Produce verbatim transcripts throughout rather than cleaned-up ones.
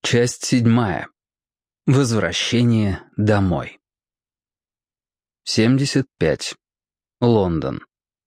Часть седьмая. Возвращение домой. семьдесят пять. Лондон.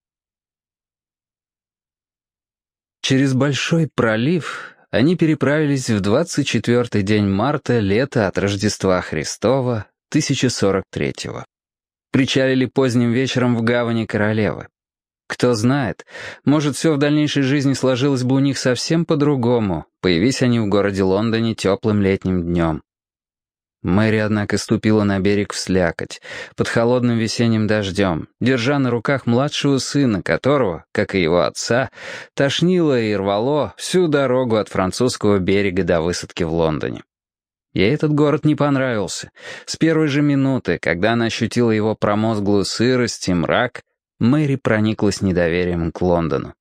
Через Большой пролив они переправились в двадцать четвёртый день марта лета от Рождества Христова тысяча сорок третьего. Причалили поздним вечером в гавани Королевы. Кто знает, может, все в дальнейшей жизни сложилось бы у них совсем по-другому, появись они в городе Лондоне теплым летним днем. Мэри, однако, ступила на берег в слякоть, под холодным весенним дождем, держа на руках младшего сына, которого, как и его отца, тошнило и рвало всю дорогу от французского берега до высадки в Лондоне. Ей этот город не понравился. С первой же минуты, когда она ощутила его промозглую сырость и мрак, Мэри прониклась недоверием к Лондону.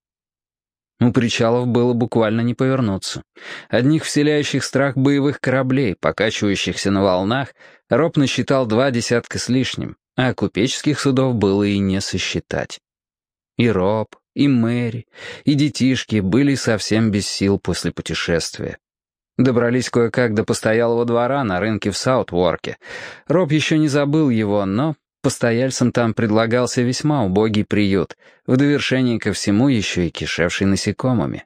У причалов было буквально не повернуться. Одних вселяющих страх боевых кораблей, покачивающихся на волнах, Роб насчитал два десятка с лишним, а купеческих судов было и не сосчитать. И Роб, и Мэри, и детишки были совсем без сил после путешествия. Добрались кое-как до постоялого двора на рынке в Саутворке. Роб еще не забыл его, но постояльцам там предлагался весьма убогий приют, в довершение ко всему еще и кишевший насекомыми.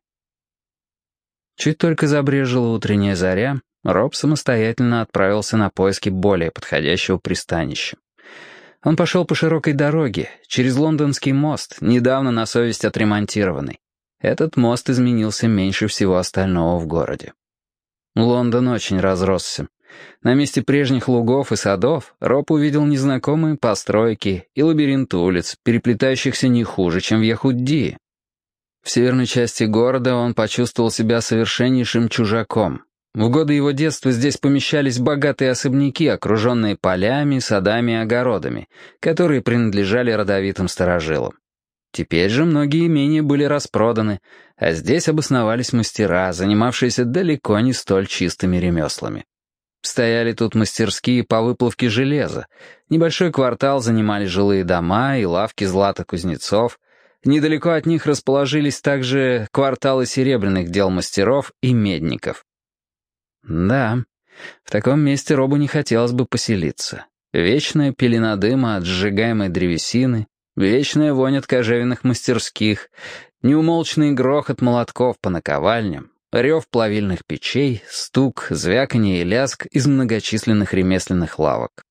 Чуть только забрежила утренняя заря, Роб самостоятельно отправился на поиски более подходящего пристанища. Он пошел по широкой дороге, через Лондонский мост, недавно на совесть отремонтированный. Этот мост изменился меньше всего остального в городе. Лондон очень разросся. На месте прежних лугов и садов Роб увидел незнакомые постройки и лабиринт улиц, переплетающихся не хуже, чем в Яхуддии. В северной части города он почувствовал себя совершеннейшим чужаком. В годы его детства здесь помещались богатые особняки, окруженные полями, садами и огородами, которые принадлежали родовитым старожилам. Теперь же многие имения были распроданы, а здесь обосновались мастера, занимавшиеся далеко не столь чистыми ремеслами. Стояли тут мастерские по выплавке железа. Небольшой квартал занимали жилые дома и лавки златокузнецов. Недалеко от них расположились также кварталы серебряных дел мастеров и медников. Да, в таком месте Робу не хотелось бы поселиться. Вечная пелена дыма от сжигаемой древесины, вечная вонь от кожевенных мастерских, неумолчный грохот молотков по наковальням, рев плавильных печей, стук, звяканье и лязг из многочисленных ремесленных лавок.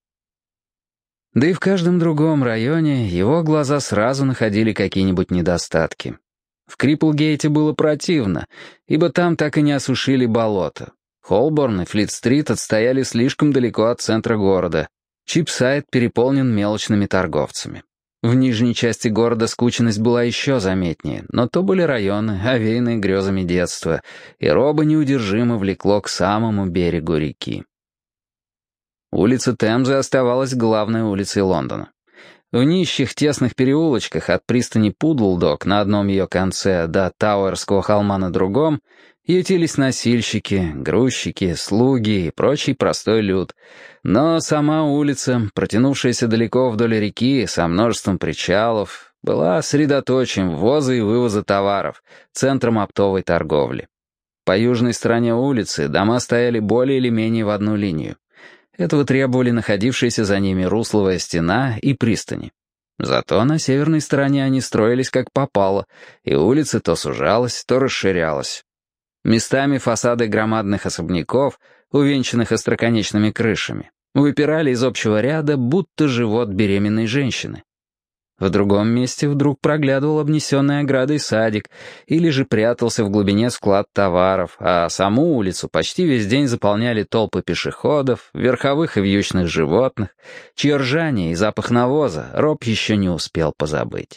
Да и в каждом другом районе его глаза сразу находили какие-нибудь недостатки. В Криплгейте было противно, ибо там так и не осушили болото. Холборн и Флит-стрит отстояли слишком далеко от центра города. Чипсайд переполнен мелочными торговцами. В нижней части города скученность была еще заметнее, но то были районы, овеянные грезами детства, и Роба неудержимо влекло к самому берегу реки. Улица Темзы оставалась главной улицей Лондона. В нищих тесных переулочках от пристани Пудлдок на одном ее конце до Тауэрского холма на другом ютились носильщики, грузчики, слуги и прочий простой люд. Но сама улица, протянувшаяся далеко вдоль реки со множеством причалов, была средоточием ввоза и вывоза товаров, центром оптовой торговли. По южной стороне улицы дома стояли более или менее в одну линию. Этого требовали находившиеся за ними русловая стена и пристани. Зато на северной стороне они строились как попало, и улица то сужалась, то расширялась. Местами фасады громадных особняков, увенчанных остроконечными крышами, выпирали из общего ряда, будто живот беременной женщины. В другом месте вдруг проглядывал обнесенный оградой садик или же прятался в глубине склад товаров, а саму улицу почти весь день заполняли толпы пешеходов, верховых и вьючных животных, чье ржание и запах навоза Роб еще не успел позабыть.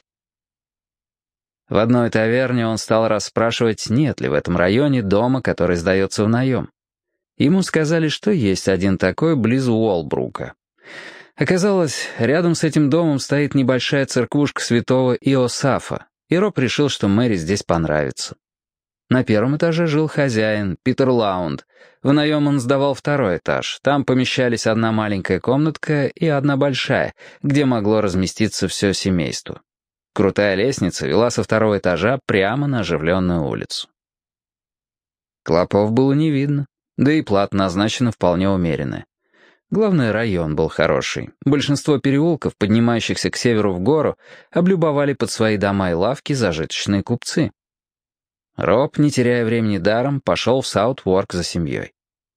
В одной таверне он стал расспрашивать, нет ли в этом районе дома, который сдается в наем. Ему сказали, что есть один такой близ Уолбрука. Оказалось, рядом с этим домом стоит небольшая церквушка святого Иосафа, и Роб решил, что Мэри здесь понравится. На первом этаже жил хозяин, Питер Лаунд. В наем он сдавал второй этаж. Там помещались одна маленькая комнатка и одна большая, где могло разместиться все семейство. Крутая лестница вела со второго этажа прямо на оживленную улицу. Клопов было не видно. Да и плата назначена вполне умеренная. Главное, район был хороший. Большинство переулков, поднимающихся к северу в гору, облюбовали под свои дома и лавки зажиточные купцы. Роб, не теряя времени даром, пошел в Саут-Уорк за семьей.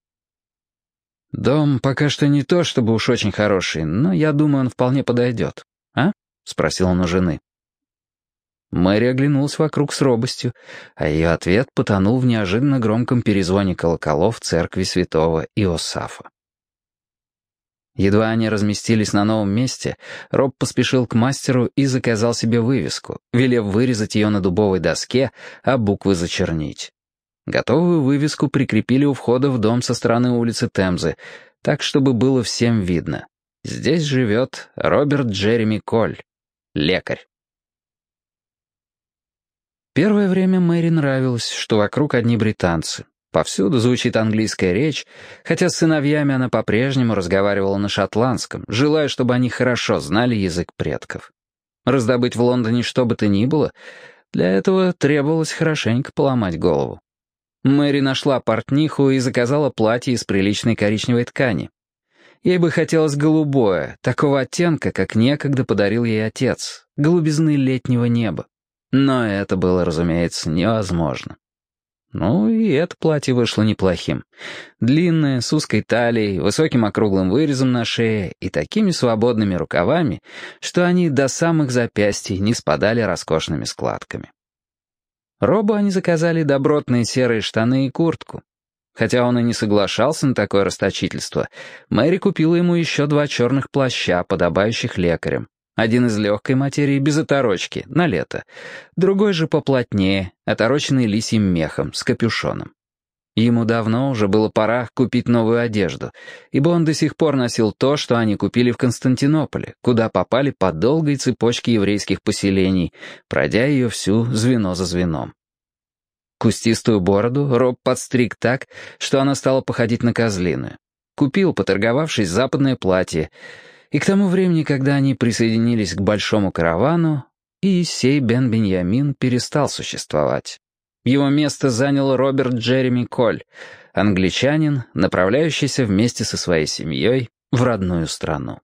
«Дом пока что не то, чтобы уж очень хороший, но я думаю, он вполне подойдет. А?» — спросил он у жены. Мэри оглянулась вокруг с робостью, а ее ответ потонул в неожиданно громком перезвоне колоколов в церкви святого Иосафа. Едва они разместились на новом месте, Роб поспешил к мастеру и заказал себе вывеску, велев вырезать ее на дубовой доске, а буквы зачернить. Готовую вывеску прикрепили у входа в дом со стороны улицы Темзы, так, чтобы было всем видно. Здесь живет Роберт Джереми Коль, лекарь. Первое время Мэри нравилось, что вокруг одни британцы. Повсюду звучит английская речь, хотя с сыновьями она по-прежнему разговаривала на шотландском, желая, чтобы они хорошо знали язык предков. Раздобыть в Лондоне что бы то ни было, для этого требовалось хорошенько поломать голову. Мэри нашла портниху и заказала платье из приличной коричневой ткани. Ей бы хотелось голубое, такого оттенка, как некогда подарил ей отец, голубизны летнего неба. Но это было, разумеется, невозможно. Ну и это платье вышло неплохим. Длинное, с узкой талией, высоким округлым вырезом на шее и такими свободными рукавами, что они до самых запястий не спадали роскошными складками. Робу они заказали добротные серые штаны и куртку. Хотя он и не соглашался на такое расточительство, Мэри купила ему еще два черных плаща, подобающих лекарям. Один из легкой материи без оторочки, на лето. Другой же поплотнее, отороченный лисьим мехом, с капюшоном. Ему давно уже было пора купить новую одежду, ибо он до сих пор носил то, что они купили в Константинополе, куда попали по долгой цепочке еврейских поселений, пройдя ее всю звено за звеном. Кустистую бороду Роб подстриг так, что она стала походить на козлиную. Купил, поторговавшись, западное платье, и к тому времени, когда они присоединились к большому каравану, Иессей бен-Биньямин перестал существовать. Его место занял Роберт Джереми Коль, англичанин, направляющийся вместе со своей семьей в родную страну.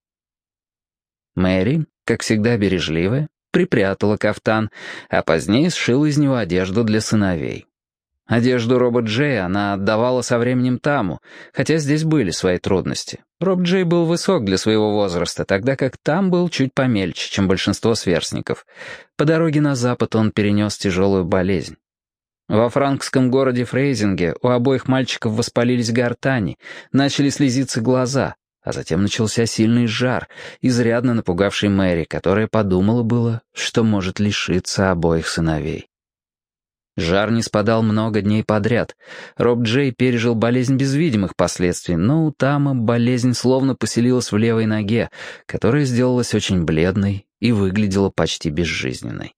Мэри, как всегда бережливая, припрятала кафтан, а позднее сшила из него одежду для сыновей. Одежду Роба Джея она отдавала со временем Таму, хотя здесь были свои трудности. Роб Джей был высок для своего возраста, тогда как Там был чуть помельче, чем большинство сверстников. По дороге на запад он перенес тяжелую болезнь. Во франкском городе Фрейзинге у обоих мальчиков воспалились гортани, начали слезиться глаза, а затем начался сильный жар, изрядно напугавший Мэри, которая подумала было, что может лишиться обоих сыновей. Жар не спадал много дней подряд. Роб Джей пережил болезнь без видимых последствий, но у Тама болезнь словно поселилась в левой ноге, которая сделалась очень бледной и выглядела почти безжизненной.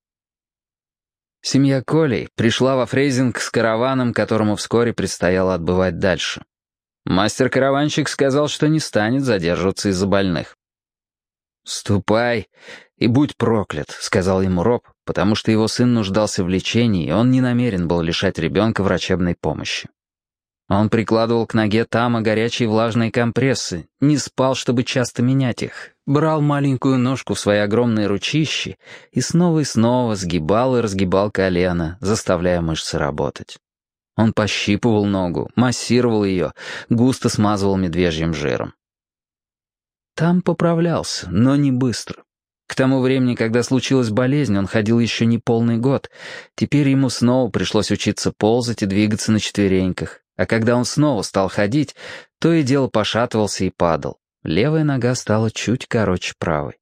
Семья Колей пришла во Фрейзинг с караваном, которому вскоре предстояло отбывать дальше. Мастер-караванщик сказал, что не станет задерживаться из-за больных. «Ступай и будь проклят», — сказал ему Роб, потому что его сын нуждался в лечении, и он не намерен был лишать ребенка врачебной помощи. Он прикладывал к ноге Тама горячие влажные компрессы, не спал, чтобы часто менять их, брал маленькую ножку в свои огромные ручищи и снова и снова сгибал и разгибал колено, заставляя мышцы работать. Он пощипывал ногу, массировал ее, густо смазывал медвежьим жиром. Там поправлялся, но не быстро. К тому времени, когда случилась болезнь, он ходил еще не полный год. Теперь ему снова пришлось учиться ползать и двигаться на четвереньках. А когда он снова стал ходить, то и дело пошатывался и падал. Левая нога стала чуть короче правой.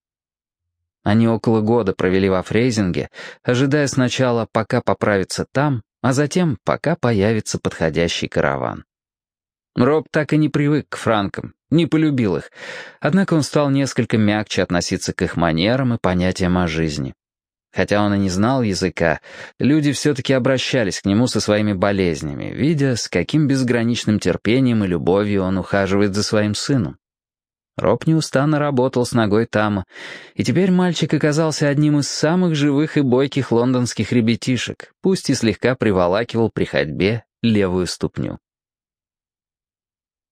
Они около года провели во Фрейзинге, ожидая сначала, пока поправится там, а затем, пока появится подходящий караван. Роб так и не привык к франкам, не полюбил их, однако он стал несколько мягче относиться к их манерам и понятиям о жизни. Хотя он и не знал языка, люди все-таки обращались к нему со своими болезнями, видя, с каким безграничным терпением и любовью он ухаживает за своим сыном. Роб неустанно работал с ногой Тама, и теперь мальчик оказался одним из самых живых и бойких лондонских ребятишек, пусть и слегка приволакивал при ходьбе левую ступню.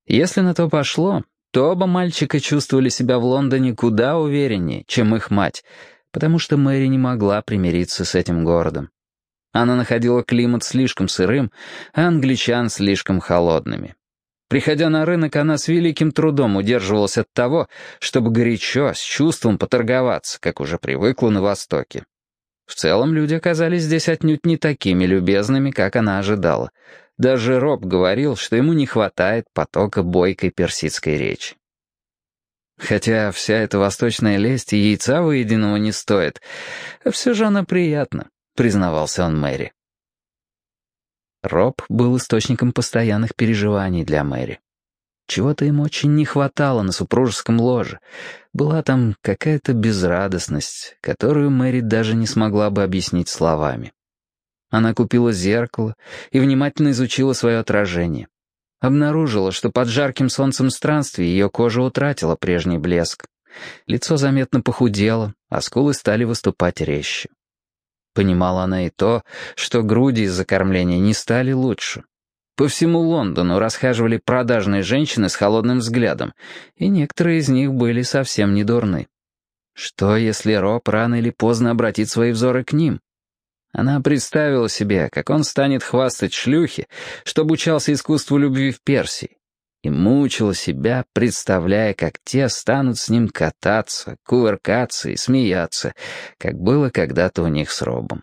Если на то пошло, то оба мальчика чувствовали себя в Лондоне куда увереннее, чем их мать, потому что Мэри не могла примириться с этим городом. Она находила климат слишком сырым, а англичан слишком холодными. Приходя на рынок, она с великим трудом удерживалась от того, чтобы горячо, с чувством поторговаться, как уже привыкла на Востоке. В целом люди оказались здесь отнюдь не такими любезными, как она ожидала. Даже Роб говорил, что ему не хватает потока бойкой персидской речи. Хотя вся эта восточная лесть и яйца выеденного не стоит, все же она приятна, признавался он Мэри. Роб был источником постоянных переживаний для Мэри. Чего-то им очень не хватало на супружеском ложе. Была там какая-то безрадостность, которую Мэри даже не смогла бы объяснить словами. Она купила зеркало и внимательно изучила свое отражение. Обнаружила, что под жарким солнцем странствий ее кожа утратила прежний блеск. Лицо заметно похудело, а скулы стали выступать резче. Понимала она и то, что груди из-за кормления не стали лучше. По всему Лондону расхаживали продажные женщины с холодным взглядом, и некоторые из них были совсем не дурны. Что, если Роб рано или поздно обратит свои взоры к ним? Она представила себе, как он станет хвастать шлюхе, что обучался искусству любви в Персии, и мучила себя, представляя, как те станут с ним кататься, кувыркаться и смеяться, как было когда-то у них с Робом.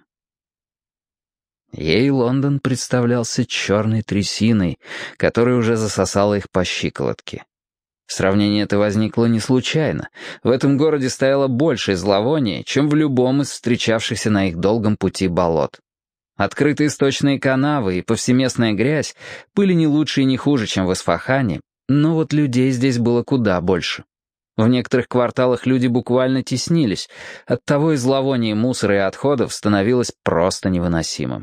Ей Лондон представлялся черной трясиной, которая уже засосала их по щиколотке. Сравнение это возникло не случайно. В этом городе стояло большее зловоние, чем в любом из встречавшихся на их долгом пути болот. Открытые сточные канавы и повсеместная грязь были не лучше и не хуже, чем в Исфахане, но вот людей здесь было куда больше. В некоторых кварталах люди буквально теснились, оттого и зловоние мусора и отходов становилось просто невыносимым.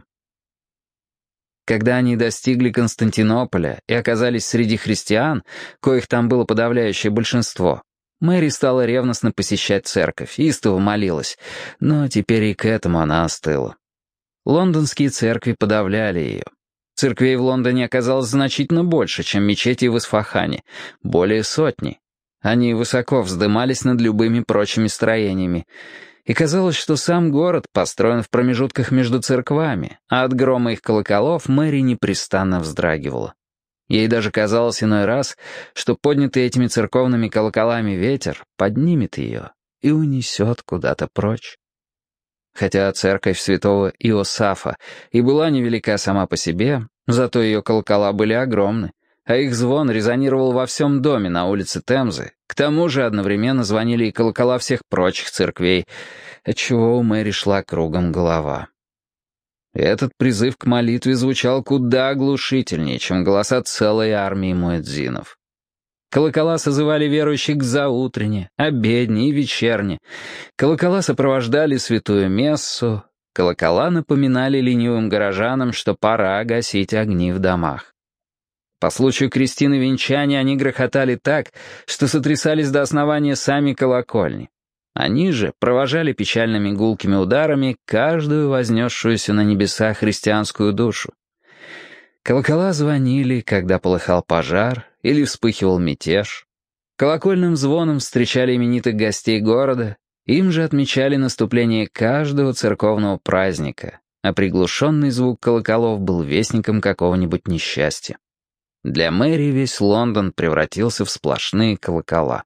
Когда они достигли Константинополя и оказались среди христиан, коих там было подавляющее большинство, Мэри стала ревностно посещать церковь, истово молилась, но теперь и к этому она остыла. Лондонские церкви подавляли ее. Церквей в Лондоне оказалось значительно больше, чем мечетей в Исфахане, более сотни. Они высоко вздымались над любыми прочими строениями, и казалось, что сам город построен в промежутках между церквами, а от грома их колоколов Мэри непрестанно вздрагивала. Ей даже казалось иной раз, что поднятый этими церковными колоколами ветер поднимет ее и унесет куда-то прочь. Хотя церковь святого Иосафа и была невелика сама по себе, зато ее колокола были огромны, а их звон резонировал во всем доме на улице Темзы. К тому же одновременно звонили и колокола всех прочих церквей, отчего у Мэри шла кругом голова. Этот призыв к молитве звучал куда оглушительнее, чем голоса целой армии муэдзинов. Колокола созывали верующих к заутренне, обедне и вечерне. Колокола сопровождали святую мессу. Колокола напоминали ленивым горожанам, что пора гасить огни в домах. По случаю крестины венчания они грохотали так, что сотрясались до основания сами колокольни. Они же провожали печальными гулкими ударами каждую вознесшуюся на небеса христианскую душу. Колокола звонили, когда полыхал пожар или вспыхивал мятеж. Колокольным звоном встречали именитых гостей города, им же отмечали наступление каждого церковного праздника, а приглушенный звук колоколов был вестником какого-нибудь несчастья. Для Мэри весь Лондон превратился в сплошные колокола.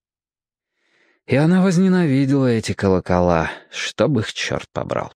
И она возненавидела эти колокола, чтоб их черт побрал.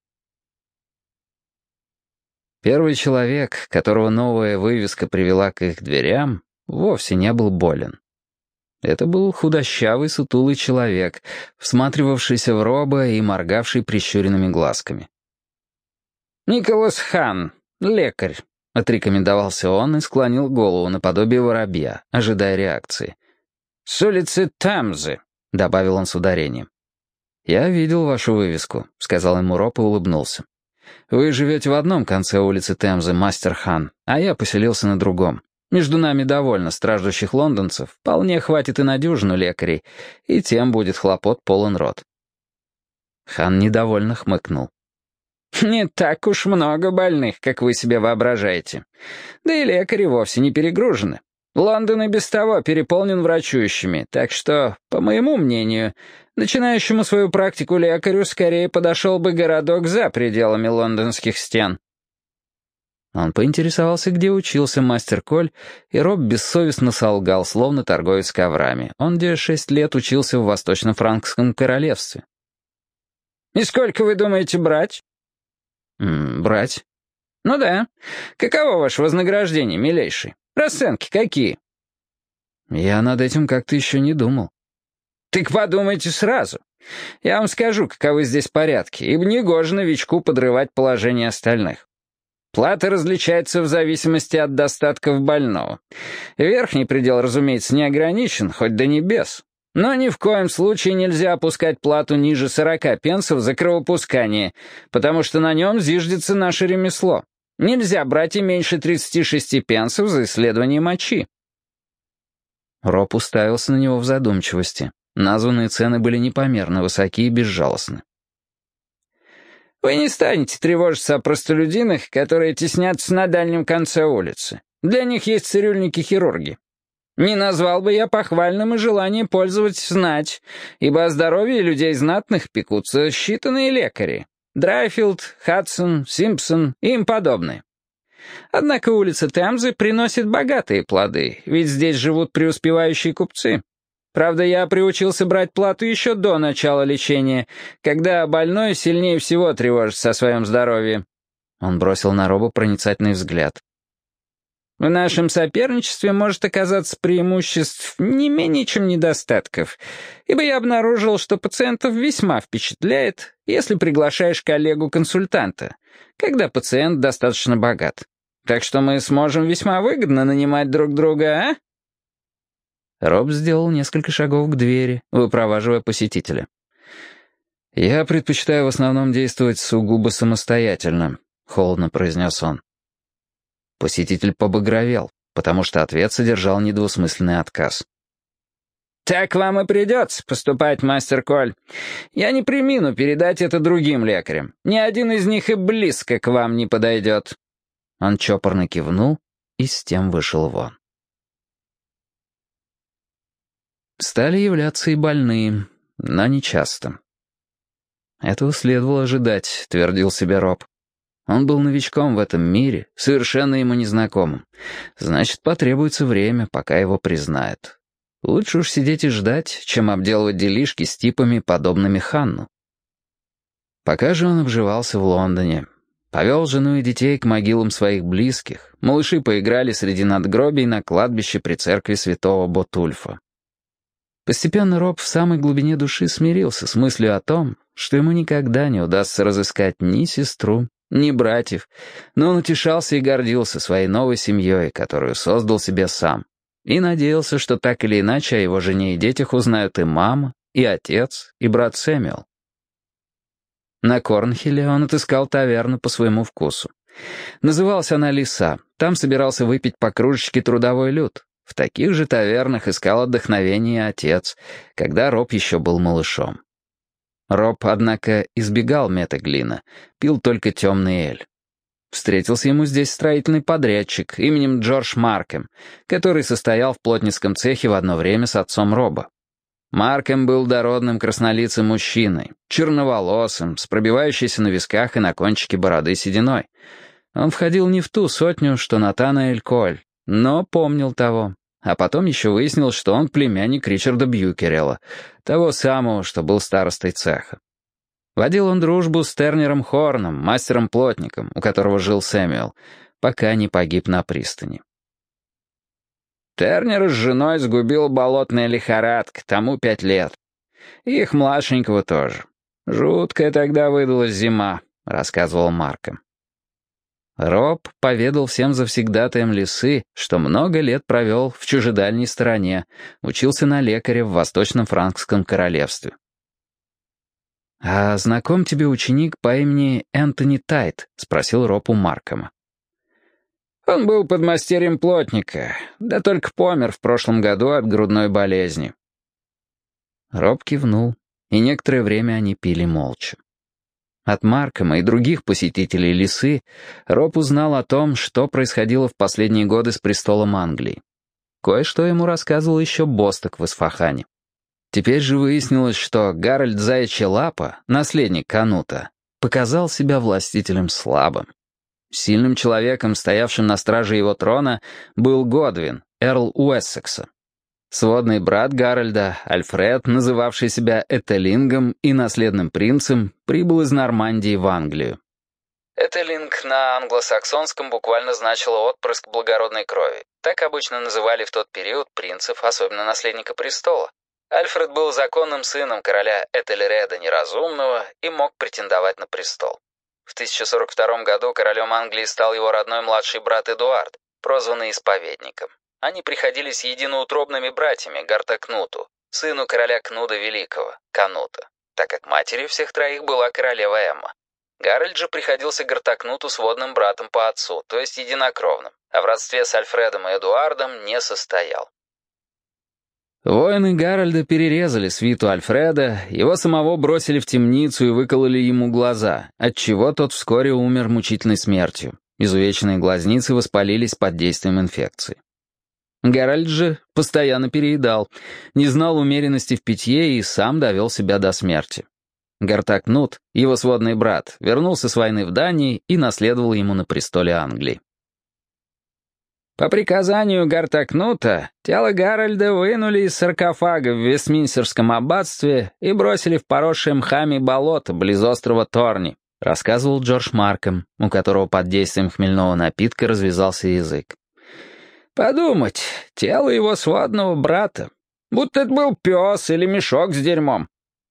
Первый человек, которого новая вывеска привела к их дверям, вовсе не был болен. Это был худощавый, сутулый человек, всматривавшийся в Роба и моргавший прищуренными глазками. «Николас Хан, лекарь», — отрекомендовался он и склонил голову наподобие воробья, ожидая реакции. «С улицы Темзы», — добавил он с ударением. «Я видел вашу вывеску», — сказал ему Роб и улыбнулся. «Вы живете в одном конце улицы Темзы, мастер Хан, а я поселился на другом. Между нами довольно страждущих лондонцев, вполне хватит и на дюжину лекарей, и тем будет хлопот полон рот». Хан недовольно хмыкнул. «Не так уж много больных, как вы себе воображаете. Да и лекари вовсе не перегружены. Лондон и без того переполнен врачующими, так что, по моему мнению, начинающему свою практику лекарю скорее подошел бы городок за пределами лондонских стен». Он поинтересовался, где учился мастер Коль, и Роб бессовестно солгал, словно торговец коврами. Он где шесть лет учился в Восточно-Франкском королевстве. «И сколько вы думаете брать?» М, «Брать?» «Ну да. Каково ваше вознаграждение, милейший? Расценки какие?» «Я над этим как-то еще не думал». «Так подумайте сразу. Я вам скажу, каковы здесь порядки, ибо негоже новичку подрывать положение остальных. Плата различается в зависимости от достатков больного. Верхний предел, разумеется, не ограничен, хоть до небес. Но ни в коем случае нельзя опускать плату ниже сорока пенсов за кровопускание, потому что на нем зиждется наше ремесло. Нельзя брать и меньше тридцати шести пенсов за исследование мочи». Роб уставился на него в задумчивости. Названные цены были непомерно высоки и безжалостны. «Вы не станете тревожиться о простолюдинах, которые теснятся на дальнем конце улицы. Для них есть цирюльники-хирурги. Не назвал бы я похвальным и желание пользоваться знать, ибо о здоровье людей знатных пекутся считанные лекари. Драйфилд, Хадсон, Симпсон и им подобные. Однако улица Темзы приносит богатые плоды, ведь здесь живут преуспевающие купцы. Правда, я приучился брать плату еще до начала лечения, когда больной сильнее всего тревожится о своем здоровье». Он бросил на Роба проницательный взгляд. «В нашем соперничестве может оказаться преимуществ не менее, чем недостатков, ибо я обнаружил, что пациентов весьма впечатляет, если приглашаешь коллегу-консультанта, когда пациент достаточно богат. Так что мы сможем весьма выгодно нанимать друг друга, а?» Роб сделал несколько шагов к двери, выпроваживая посетителя. «Я предпочитаю в основном действовать сугубо самостоятельно», — холодно произнес он. Посетитель побагровел, потому что ответ содержал недвусмысленный отказ. «Так вам и придется поступать, мастер Коль. Я не премину передать это другим лекарям. Ни один из них и близко к вам не подойдет». Он чопорно кивнул и с тем вышел вон. Стали являться и больные, но не часто. «Этого следовало ожидать», — твердил себе Роб. Он был новичком в этом мире, совершенно ему незнакомым. Значит, потребуется время, пока его признают. Лучше уж сидеть и ждать, чем обделывать делишки с типами, подобными Ханну. Пока же он обживался в Лондоне, повел жену и детей к могилам своих близких, малыши поиграли среди надгробий на кладбище при церкви святого Ботульфа. Постепенно Роб в самой глубине души смирился с мыслью о том, что ему никогда не удастся разыскать ни сестру, ни братьев, но он утешался и гордился своей новой семьей, которую создал себе сам, и надеялся, что так или иначе о его жене и детях узнают и мама, и отец, и брат Сэмюэл. На Корнхилле он отыскал таверну по своему вкусу. Называлась она «Лиса», там собирался выпить по кружечке трудовой люд. В таких же тавернах искал отдохновение отец, когда Роб еще был малышом. Роб, однако, избегал метаглина, пил только темный эль. Встретился ему здесь строительный подрядчик именем Джордж Маркем, который состоял в плотницком цехе в одно время с отцом Роба. Маркем был дородным краснолицым мужчиной, черноволосым, с пробивающейся на висках и на кончике бороды сединой. Он входил не в ту сотню, что Натанаэль Коль, но помнил того. А потом еще выяснил, что он племянник Ричарда Бьюкерелла, того самого, что был старостой цеха. Водил он дружбу с Тернером Хорном, мастером-плотником, у которого жил Сэмюэл, пока не погиб на пристани. Тернера с женой сгубила болотная лихорадка, тому пять лет. И их младшенького тоже. Жуткая тогда выдалась зима, рассказывал Марком. Роб поведал всем завсегдатаям Лисы, что много лет провел в чужедальней стороне, учился на лекаря в Восточном Франкском королевстве. «А знаком тебе ученик по имени Энтони Тайт?» — спросил Роб у Маркома. «Он был подмастерьем плотника, да только помер в прошлом году от грудной болезни». Роб кивнул, и некоторое время они пили молча. От Маркома и других посетителей Лисы Роб узнал о том, что происходило в последние годы с престолом Англии. кое-что ему рассказывал еще Босток в Исфахане. Теперь же выяснилось, что Гарольд Заячья Лапа, наследник Канута, показал себя властителем слабым. Сильным человеком, стоявшим на страже его трона, был Годвин, эрл Уэссекса. Сводный брат Гарольда, Альфред, называвший себя Этелингом и наследным принцем, прибыл из Нормандии в Англию. Этелинг на англосаксонском буквально значило «отпрыск благородной крови». Так обычно называли в тот период принцев, особенно наследника престола. Альфред был законным сыном короля Этельреда Неразумного и мог претендовать на престол. В тысяча сорок втором году королем Англии стал его родной младший брат Эдуард, прозванный Исповедником. Они приходились единоутробными братьями Гарта Кнуту, сыну короля Кнуда Великого, Канута, так как матерью всех троих была королева Эмма. Гарольд же приходился Гартакнуту сводным братом по отцу, то есть единокровным, а в родстве с Альфредом и Эдуардом не состоял. Воины Гарольда перерезали свиту Альфреда, его самого бросили в темницу и выкололи ему глаза, отчего тот вскоре умер мучительной смертью. Изувеченные глазницы воспалились под действием инфекции. Гарольд же постоянно переедал, не знал умеренности в питье и сам довел себя до смерти. Гартакнут, его сводный брат, вернулся с войны в Дании и наследовал ему на престоле Англии. По приказанию Гартакнута тело Гарольда вынули из саркофага в Вестминстерском аббатстве и бросили в поросшее мхами болото близ острова Торни, рассказывал Джордж Маркхэм, у которого под действием хмельного напитка развязался язык. Подумать, тело его сводного брата, будто это был пес или мешок с дерьмом.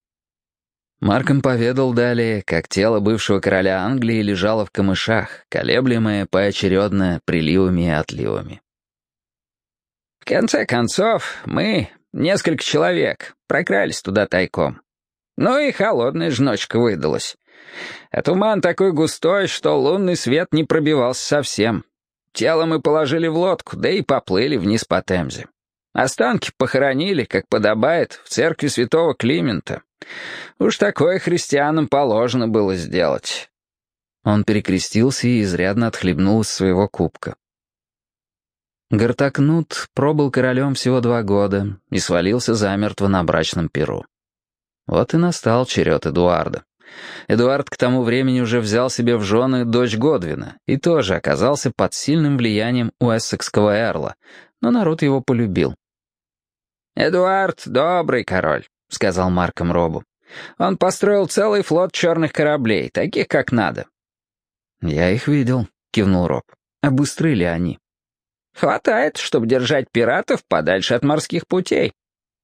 Маркхэм поведал далее, как тело бывшего короля Англии лежало в камышах, колеблемое поочередно приливами и отливами. В конце концов, мы, несколько человек, прокрались туда тайком. Ну и холодная ж ночка выдалась. А туман такой густой, что лунный свет не пробивался совсем. Тело мы положили в лодку, да и поплыли вниз по Темзе. Останки похоронили, как подобает, в церкви святого Климента. Уж такое христианам положено было сделать. Он перекрестился и изрядно отхлебнул из своего кубка. Гартакнут пробыл королем всего два года и свалился замертво на брачном пиру. Вот и настал черед Эдуарда. Эдуард к тому времени уже взял себе в жены дочь Годвина и тоже оказался под сильным влиянием уэссекского эрла, но народ его полюбил. «Эдуард — добрый король», — сказал Маркхэм Робу. «Он построил целый флот черных кораблей, таких как надо». «Я их видел», — кивнул Роб. «А быстры ли они?» «Хватает, чтобы держать пиратов подальше от морских путей».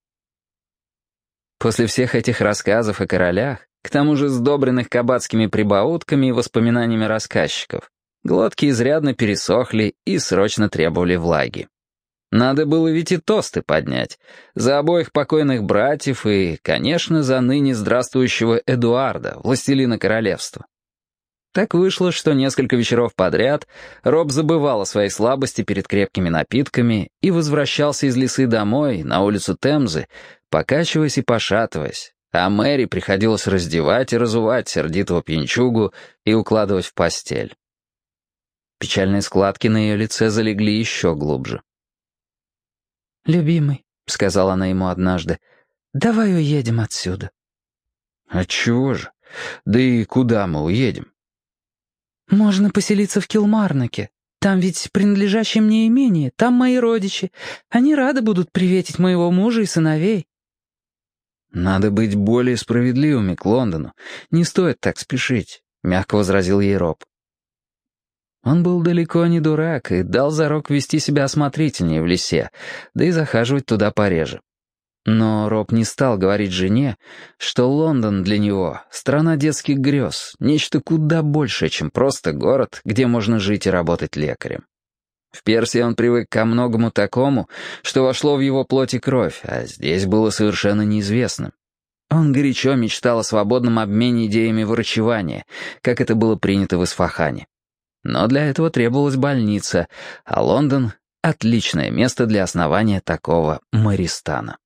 После всех этих рассказов о королях, к тому же сдобренных кабацкими прибаутками и воспоминаниями рассказчиков, глотки изрядно пересохли и срочно требовали влаги. Надо было ведь и тосты поднять. За обоих покойных братьев и, конечно, за ныне здравствующего Эдуарда, властелина королевства. Так вышло, что несколько вечеров подряд Роб забывал о своей слабости перед крепкими напитками и возвращался из лесы домой, на улицу Темзы, покачиваясь и пошатываясь, а Мэри приходилось раздевать и разувать сердитого пьянчугу и укладывать в постель. Печальные складки на ее лице залегли еще глубже. «Любимый», — сказала она ему однажды, — «давай уедем отсюда». «Отчего же? Да и куда мы уедем?» «Можно поселиться в Килмарноке. Там ведь принадлежащее мне имение, там мои родичи. Они рады будут приветить моего мужа и сыновей». «Надо быть более справедливыми к Лондону. Не стоит так спешить», — мягко возразил ей Роб. Он был далеко не дурак и дал зарок вести себя осмотрительнее в лесе, да и захаживать туда пореже. Но Роб не стал говорить жене, что Лондон для него — страна детских грез, нечто куда большее, чем просто город, где можно жить и работать лекарем. В Персии он привык ко многому такому, что вошло в его плоть и кровь, а здесь было совершенно неизвестным. Он горячо мечтал о свободном обмене идеями врачевания, как это было принято в Исфахане. Но для этого требовалась больница, а Лондон — отличное место для основания такого Мористана.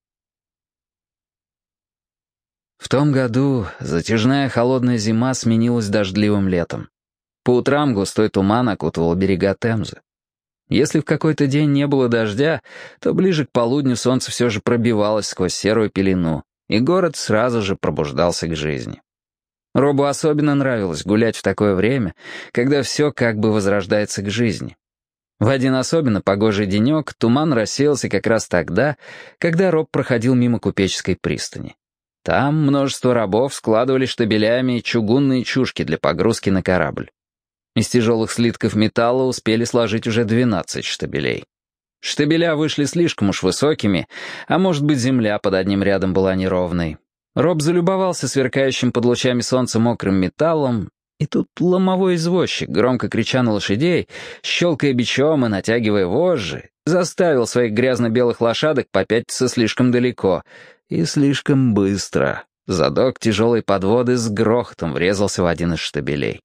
В том году затяжная холодная зима сменилась дождливым летом. По утрам густой туман окутывал берега Темзы. Если в какой-то день не было дождя, то ближе к полудню солнце все же пробивалось сквозь серую пелену, и город сразу же пробуждался к жизни. Робу особенно нравилось гулять в такое время, когда все как бы возрождается к жизни. В один особенно погожий денек туман рассеялся как раз тогда, когда Роб проходил мимо купеческой пристани. Там множество рабов складывали штабелями чугунные чушки для погрузки на корабль. Из тяжелых слитков металла успели сложить уже двенадцать штабелей. Штабеля вышли слишком уж высокими, а может быть, земля под одним рядом была неровной. Роб залюбовался сверкающим под лучами солнца мокрым металлом, и тут ломовой извозчик, громко крича на лошадей, щелкая бичом и натягивая вожжи, заставил своих грязно-белых лошадок попятиться слишком далеко и слишком быстро. Задок тяжелой подводы с грохотом врезался в один из штабелей.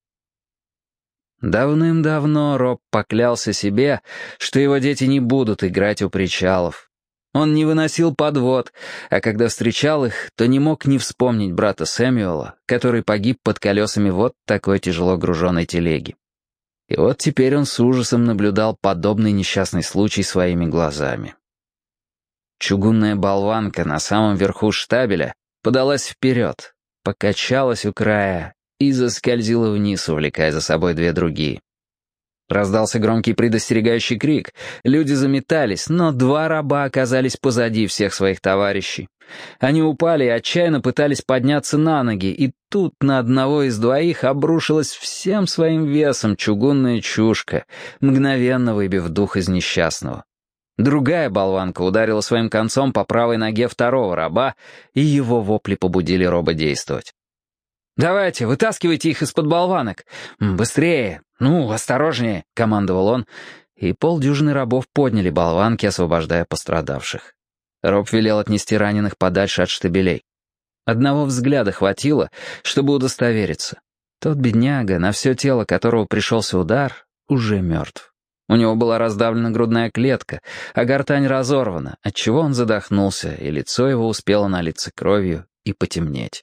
Давным-давно Роб поклялся себе, что его дети не будут играть у причалов. Он не выносил подвод, а когда встречал их, то не мог не вспомнить брата Сэмюэла, который погиб под колесами вот такой тяжело груженной телеги. И вот теперь он с ужасом наблюдал подобный несчастный случай своими глазами. Чугунная болванка на самом верху штабеля подалась вперед, покачалась у края и заскользила вниз, увлекая за собой две другие. Раздался громкий предостерегающий крик. Люди заметались, но два раба оказались позади всех своих товарищей. Они упали и отчаянно пытались подняться на ноги, и тут на одного из двоих обрушилась всем своим весом чугунная чушка, мгновенно выбив дух из несчастного. Другая болванка ударила своим концом по правой ноге второго раба, и его вопли побудили Роба действовать. «Давайте, вытаскивайте их из-под болванок! Быстрее! Ну, осторожнее!» — командовал он, и полдюжины рабов подняли болванки, освобождая пострадавших. Роб велел отнести раненых подальше от штабелей. Одного взгляда хватило, чтобы удостовериться. Тот бедняга, на все тело которого пришелся удар, уже мертв. У него была раздавлена грудная клетка, а гортань разорвана, отчего он задохнулся, и лицо его успело налиться кровью и потемнеть.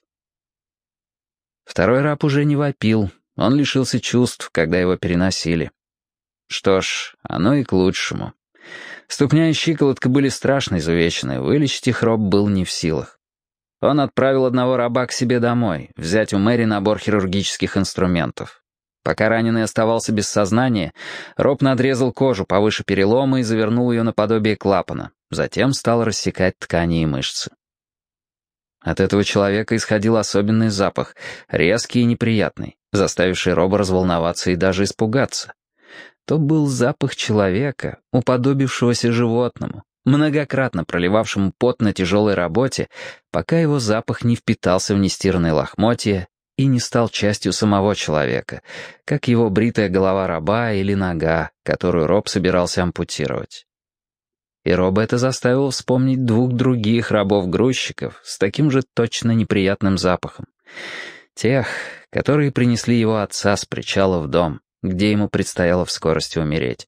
Второй раб уже не вопил, он лишился чувств, когда его переносили. Что ж, оно и к лучшему. Ступня и щиколотка были страшно изувечены, вылечить их Роб был не в силах. Он отправил одного раба к себе домой, взять у Мэри набор хирургических инструментов. Пока раненый оставался без сознания, Роб надрезал кожу повыше перелома и завернул ее наподобие клапана, затем стал рассекать ткани и мышцы. От этого человека исходил особенный запах, резкий и неприятный, заставивший Роба разволноваться и даже испугаться. То был запах человека, уподобившегося животному, многократно проливавшему пот на тяжелой работе, пока его запах не впитался в нестиранные лохмотья и не стал частью самого человека, как его бритая голова раба или нога, которую Роб собирался ампутировать. И Роба это заставило вспомнить двух других рабов-грузчиков с таким же точно неприятным запахом. Тех, которые принесли его отца с причала в дом, где ему предстояло в скорости умереть.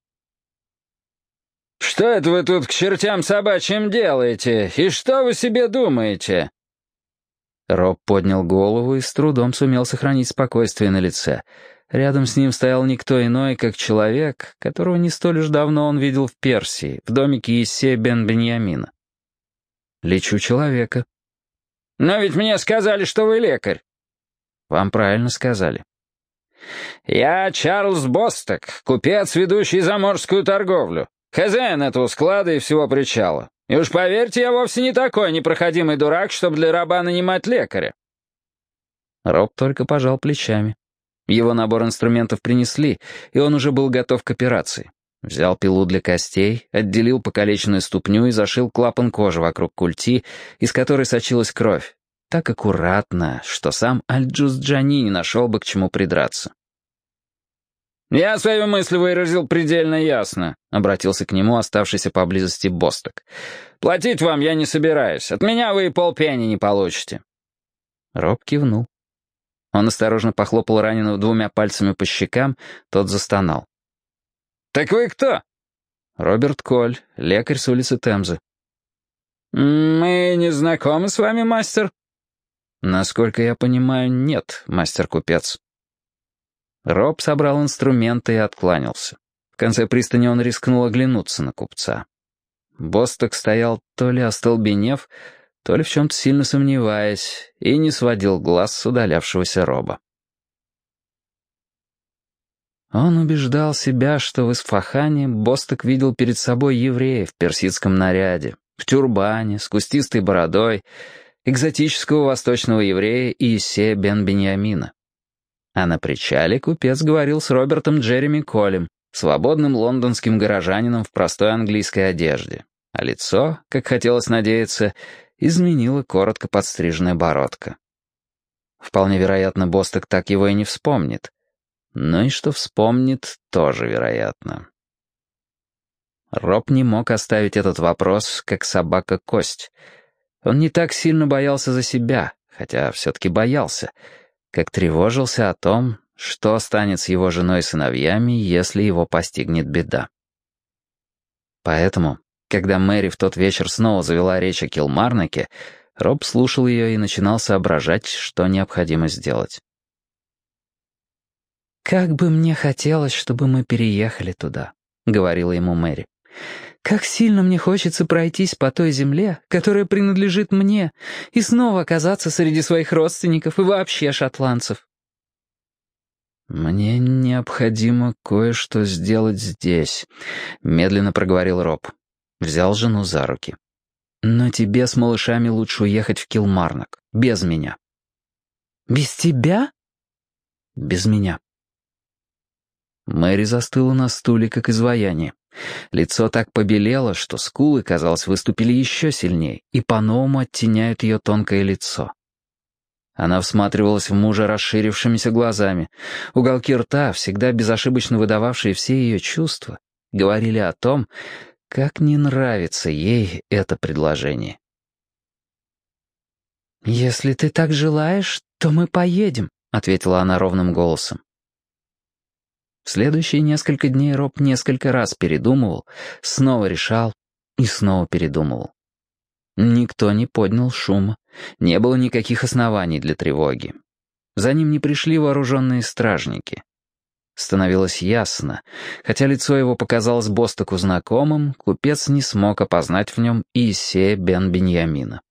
«Что это вы тут к чертям собачьим делаете? И что вы себе думаете?» Роб поднял голову и с трудом сумел сохранить спокойствие на лице. Рядом с ним стоял никто иной, как человек, которого не столь уж давно он видел в Персии, в домике Иссея бен-Беньямина. «Лечу человека». «Но ведь мне сказали, что вы лекарь». «Вам правильно сказали». «Я Чарльз Босток, купец, ведущий заморскую торговлю, хозяин этого склада и всего причала. И уж поверьте, я вовсе не такой непроходимый дурак, чтобы для раба нанимать лекаря». Роб только пожал плечами. Его набор инструментов принесли, и он уже был готов к операции. Взял пилу для костей, отделил покалеченную ступню и зашил клапан кожи вокруг культи, из которой сочилась кровь. Так аккуратно, что сам Аль-Джуз-Джани не нашел бы к чему придраться. «Я свою мысль выразил предельно ясно», — обратился к нему оставшийся поблизости Босток. «Платить вам я не собираюсь. От меня вы и полпенни не получите». Роб кивнул. Он осторожно похлопал раненого двумя пальцами по щекам, тот застонал. «Так вы кто?» «Роберт Коль, лекарь с улицы Темзы». «Мы не знакомы с вами, мастер?» «Насколько я понимаю, нет, мастер-купец». Роб собрал инструменты и откланялся. конце пристани он рискнул оглянуться на купца. Босток стоял то ли остолбенев, то ли в чем-то сильно сомневаясь, и не сводил глаз с удалявшегося Роба. Он убеждал себя, что в Исфахане Босток видел перед собой еврея в персидском наряде, в тюрбане, с кустистой бородой, экзотического восточного еврея Иисея бен Беньямина. А на причале купец говорил с Робертом Джереми Колем, свободным лондонским горожанином в простой английской одежде, а лицо, как хотелось надеяться, изменила коротко подстриженная бородка. Вполне вероятно, Босток так его и не вспомнит. Но и что вспомнит, тоже вероятно. Роб не мог оставить этот вопрос, как собака кость. Он не так сильно боялся за себя, хотя все-таки боялся, как тревожился о том, что станет с его женой и сыновьями, если его постигнет беда. Поэтому, когда Мэри в тот вечер снова завела речь о Килмарноке, Роб слушал ее и начинал соображать, что необходимо сделать. «Как бы мне хотелось, чтобы мы переехали туда», — говорила ему Мэри. «Как сильно мне хочется пройтись по той земле, которая принадлежит мне, и снова оказаться среди своих родственников и вообще шотландцев». «Мне необходимо кое-что сделать здесь», — медленно проговорил Роб. Взял жену за руки. «Но тебе с малышами лучше уехать в Килмарнок, без меня». «Без тебя?» «Без меня». Мэри застыла на стуле, как изваяние. Лицо так побелело, что скулы, казалось, выступили еще сильнее и по-новому оттеняют ее тонкое лицо. Она всматривалась в мужа расширившимися глазами. Уголки рта, всегда безошибочно выдававшие все ее чувства, говорили о том, как не нравится ей это предложение. «Если ты так желаешь, то мы поедем», — ответила она ровным голосом. В следующие несколько дней Роб несколько раз передумывал, снова решал и снова передумывал. Никто не поднял шума, не было никаких оснований для тревоги. За ним не пришли вооруженные стражники. Становилось ясно, хотя лицо его показалось Бостоку знакомым, купец не смог опознать в нем Иисея бен Беньямина.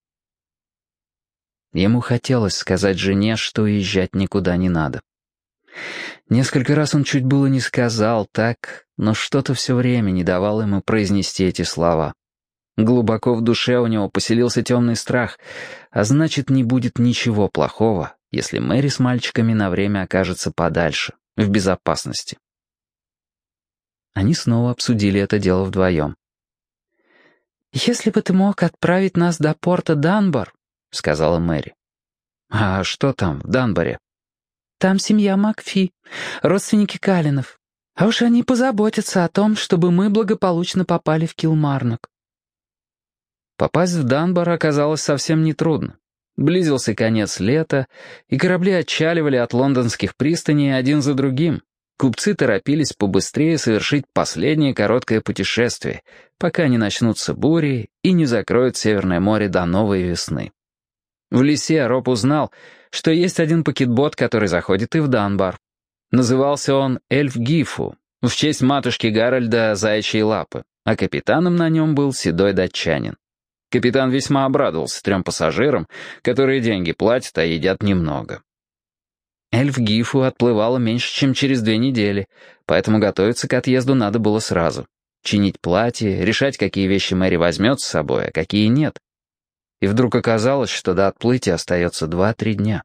Ему хотелось сказать жене, что уезжать никуда не надо. Несколько раз он чуть было не сказал так, но что-то все время не давало ему произнести эти слова. Глубоко в душе у него поселился темный страх, а значит, не будет ничего плохого, если Мэри с мальчиками на время окажется подальше, в безопасности. Они снова обсудили это дело вдвоем. «Если бы ты мог отправить нас до порта Данбор», — сказала Мэри. «А что там, в Данборе?» «Там семья Макфи, родственники Калинов. А уж они позаботятся о том, чтобы мы благополучно попали в Килмарнок». Попасть в Данбор оказалось совсем нетрудно. Близился конец лета, и корабли отчаливали от лондонских пристаней один за другим. Купцы торопились побыстрее совершить последнее короткое путешествие, пока не начнутся бури и не закроют Северное море до новой весны. В лесе Роб узнал, что есть один пакетбот, который заходит и в Данбор. Назывался он «Эльф Гифу», в честь матушки Гарольда Заячьей Лапы, а капитаном на нем был седой датчанин. Капитан весьма обрадовался трем пассажирам, которые деньги платят, а едят немного. Эльф Гифу отплывала меньше, чем через две недели, поэтому готовиться к отъезду надо было сразу. Чинить платье, решать, какие вещи Мэри возьмет с собой, а какие нет. И вдруг оказалось, что до отплытия остается два-три дня.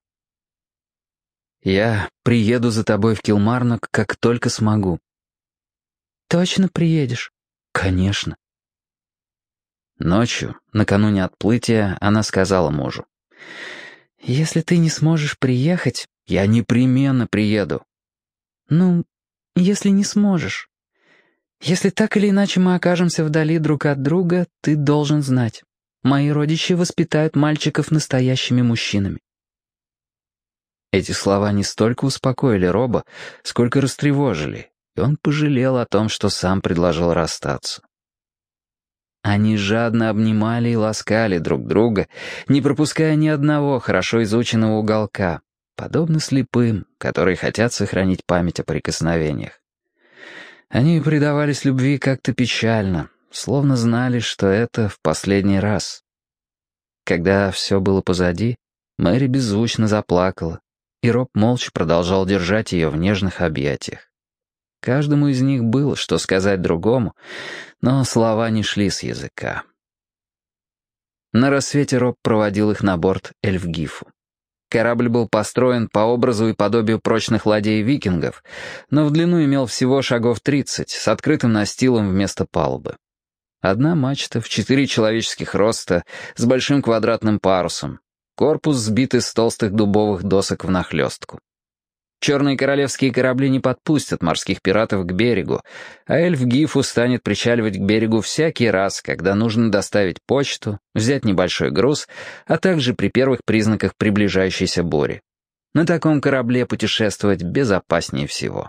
«Я приеду за тобой в Килмарнок, как только смогу». «Точно приедешь?» «Конечно». Ночью, накануне отплытия, она сказала мужу. «Если ты не сможешь приехать, я непременно приеду». «Ну, если не сможешь. Если так или иначе мы окажемся вдали друг от друга, ты должен знать. Мои родичи воспитают мальчиков настоящими мужчинами». Эти слова не столько успокоили Роба, сколько растревожили, и он пожалел о том, что сам предложил расстаться. Они жадно обнимали и ласкали друг друга, не пропуская ни одного хорошо изученного уголка, подобно слепым, которые хотят сохранить память о прикосновениях. Они предавались любви как-то печально, словно знали, что это в последний раз. Когда все было позади, Мэри беззвучно заплакала, и Роб молча продолжал держать ее в нежных объятиях. Каждому из них было что сказать другому, но слова не шли с языка. На рассвете Роб проводил их на борт Эльфгифу. Корабль был построен по образу и подобию прочных ладей викингов, но в длину имел всего шагов тридцать, с открытым настилом вместо палубы. Одна мачта в четыре человеческих роста, с большим квадратным парусом, корпус сбит из толстых дубовых досок внахлёстку. Черные королевские корабли не подпустят морских пиратов к берегу, а Эльфгифу станет причаливать к берегу всякий раз, когда нужно доставить почту, взять небольшой груз, а также при первых признаках приближающейся бури. На таком корабле путешествовать безопаснее всего.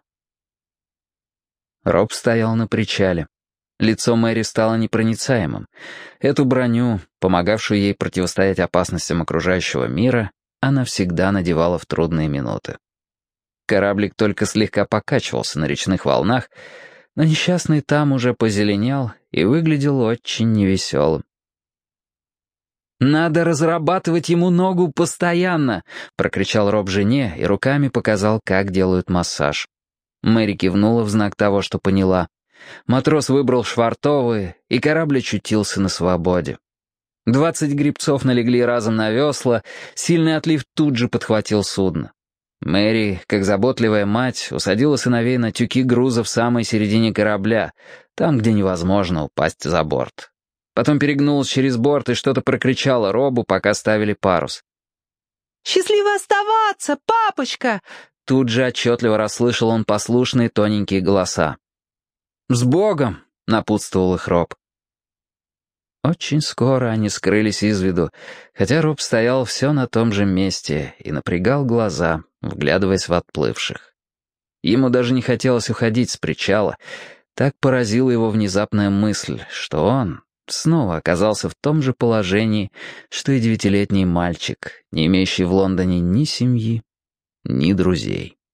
Роб стоял на причале. Лицо Мэри стало непроницаемым. Эту броню, помогавшую ей противостоять опасностям окружающего мира, она всегда надевала в трудные минуты. Кораблик только слегка покачивался на речных волнах, но несчастный там уже позеленел и выглядел очень невеселым. «Надо разрабатывать ему ногу постоянно!» — прокричал Роб жене и руками показал, как делают массаж. Мэри кивнула в знак того, что поняла. Матрос выбрал швартовые, и корабль очутился на свободе. Двадцать гребцов налегли разом на весла, сильный отлив тут же подхватил судно. Мэри, как заботливая мать, усадила сыновей на тюки груза в самой середине корабля, там, где невозможно упасть за борт. Потом перегнулась через борт и что-то прокричала Робу, пока ставили парус. «Счастливо оставаться, папочка!» Тут же отчетливо расслышал он послушные тоненькие голоса. «С Богом!» — напутствовал их Роб. Очень скоро они скрылись из виду, хотя Роб стоял все на том же месте и напрягал глаза, вглядываясь в отплывших. Ему даже не хотелось уходить с причала, так поразила его внезапная мысль, что он снова оказался в том же положении, что и девятилетний мальчик, не имеющий в Лондоне ни семьи, ни друзей.